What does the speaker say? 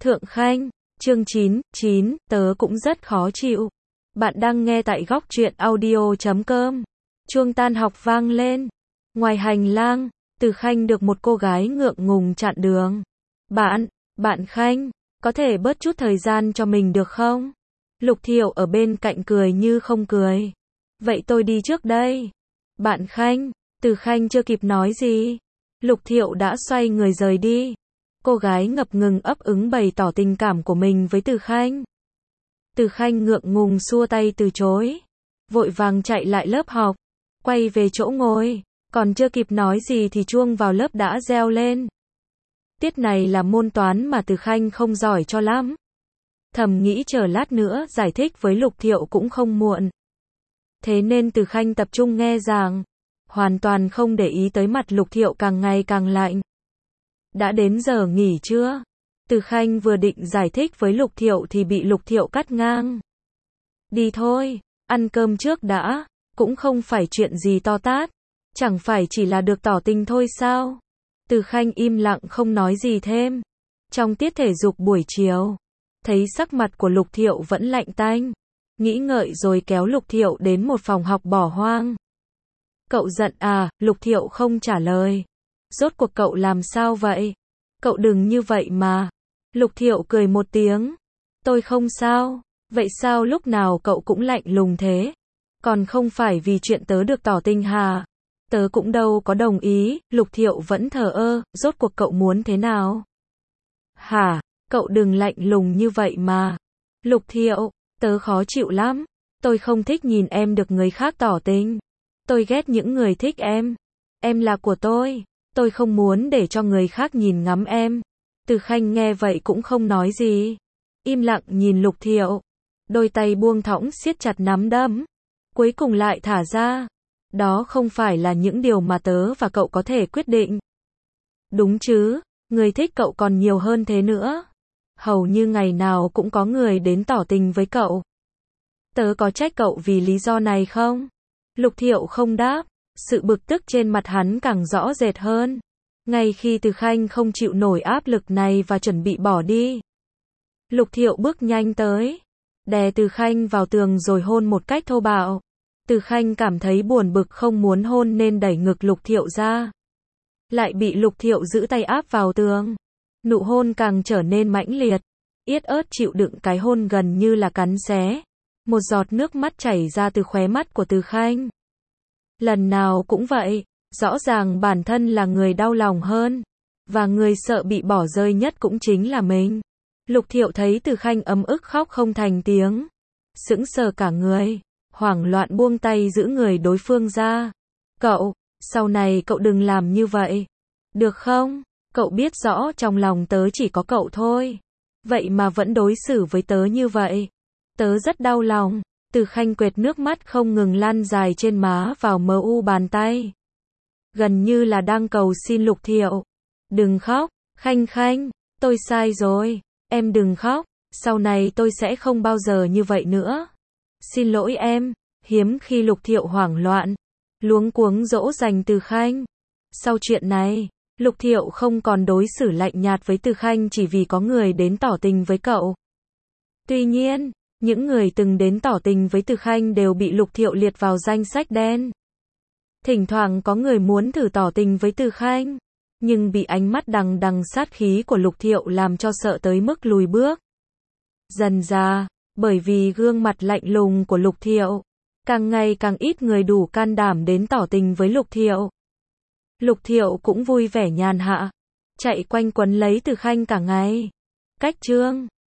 Thượng Khanh, chương 9, tớ cũng rất khó chịu. Bạn đang nghe tại góc truyện audio.com. Chuông tan học vang lên. Ngoài hành lang, Từ Khanh được một cô gái ngượng ngùng chặn đường. Bạn Khanh, có thể bớt chút thời gian cho mình được không? Lục Thiệu ở bên cạnh cười như không cười. Vậy tôi đi trước đây. Bạn Khanh, Từ Khanh chưa kịp nói gì. Lục Thiệu đã xoay người rời đi. Cô gái ngập ngừng ấp úng bày tỏ tình cảm của mình với Từ Khanh. Từ Khanh ngượng ngùng xua tay từ chối. Vội vàng chạy lại lớp học. Quay về chỗ ngồi. Còn chưa kịp nói gì thì chuông vào lớp đã reo lên. Tiết này là môn toán mà Từ Khanh không giỏi cho lắm. Thầm nghĩ chờ lát nữa giải thích với Lục Thiệu cũng không muộn. Thế nên Từ Khanh tập trung nghe giảng. Hoàn toàn không để ý tới mặt Lục Thiệu càng ngày càng lạnh. Đã đến giờ nghỉ chưa? Từ Khanh vừa định giải thích với Lục Thiệu thì bị Lục Thiệu cắt ngang. Đi thôi, ăn cơm trước đã, cũng không phải chuyện gì to tát, chẳng phải chỉ là được tỏ tình thôi sao? Từ Khanh im lặng không nói gì thêm. Trong tiết thể dục buổi chiều, thấy sắc mặt của Lục Thiệu vẫn lạnh tanh, nghĩ ngợi rồi kéo Lục Thiệu đến một phòng học bỏ hoang. Cậu giận à? Lục Thiệu không trả lời. Rốt cuộc cậu làm sao vậy? Cậu đừng như vậy mà. Lục Thiệu cười một tiếng. Tôi không sao. Vậy sao lúc nào cậu cũng lạnh lùng thế? Còn không phải vì chuyện tớ được tỏ tình hà? Tớ cũng đâu có đồng ý. Lục Thiệu vẫn thờ ơ. Rốt cuộc cậu muốn thế nào? Hả? Cậu đừng lạnh lùng như vậy mà. Lục Thiệu, tớ khó chịu lắm. Tôi không thích nhìn em được người khác tỏ tình. Tôi ghét những người thích em. Em là của tôi không muốn để cho người khác nhìn ngắm em. Từ Khanh nghe vậy cũng không nói gì. Im lặng nhìn Lục Thiệu. Đôi tay buông thõng siết chặt nắm đấm. Cuối cùng lại thả ra. Đó không phải là những điều mà tớ và cậu có thể quyết định. Đúng chứ, người thích cậu còn nhiều hơn thế nữa. Hầu như ngày nào cũng có người đến tỏ tình với cậu. Tớ có trách cậu vì lý do này không? Lục Thiệu không đáp. Sự bực tức trên mặt hắn càng rõ rệt hơn. Ngay khi Từ Khanh không chịu nổi áp lực này và chuẩn bị bỏ đi, Lục Thiệu bước nhanh tới, đè Từ Khanh vào tường rồi hôn một cách thô bạo. Từ Khanh cảm thấy buồn bực không muốn hôn nên đẩy ngực Lục Thiệu ra. Lại bị Lục Thiệu giữ tay áp vào tường. Nụ hôn càng trở nên mãnh liệt. Yết ớt chịu đựng cái hôn gần như là cắn xé. Một giọt nước mắt chảy ra từ khóe mắt của Từ Khanh. Lần nào cũng vậy, rõ ràng bản thân là người đau lòng hơn, và người sợ bị bỏ rơi nhất cũng chính là mình. Lục Thiệu thấy Từ Khanh ấm ức khóc không thành tiếng, sững sờ cả người, hoảng loạn buông tay giữ người đối phương ra. Cậu, sau này cậu đừng làm như vậy, được không? Cậu biết rõ trong lòng tớ chỉ có cậu thôi, vậy mà vẫn đối xử với tớ như vậy. Tớ rất đau lòng. Từ Khanh quệt nước mắt không ngừng lan dài trên má vào mờ u bàn tay. Gần như là đang cầu xin Lục Thiệu. Đừng khóc, Khanh, tôi sai rồi. Em đừng khóc, sau này tôi sẽ không bao giờ như vậy nữa. Xin lỗi em. Hiếm khi Lục Thiệu hoảng loạn, luống cuống dỗ dành Từ Khanh. Sau chuyện này, Lục Thiệu không còn đối xử lạnh nhạt với Từ Khanh chỉ vì có người đến tỏ tình với cậu. Tuy nhiên, những người từng đến tỏ tình với Từ Khanh đều bị Lục Thiệu liệt vào danh sách đen. Thỉnh thoảng có người muốn thử tỏ tình với Từ Khanh, nhưng bị ánh mắt đằng đằng sát khí của Lục Thiệu làm cho sợ tới mức lùi bước. Dần ra, bởi vì gương mặt lạnh lùng của Lục Thiệu, càng ngày càng ít người đủ can đảm đến tỏ tình với Lục Thiệu. Lục Thiệu cũng vui vẻ nhàn hạ, chạy quanh quấn lấy Từ Khanh cả ngày. Cách chương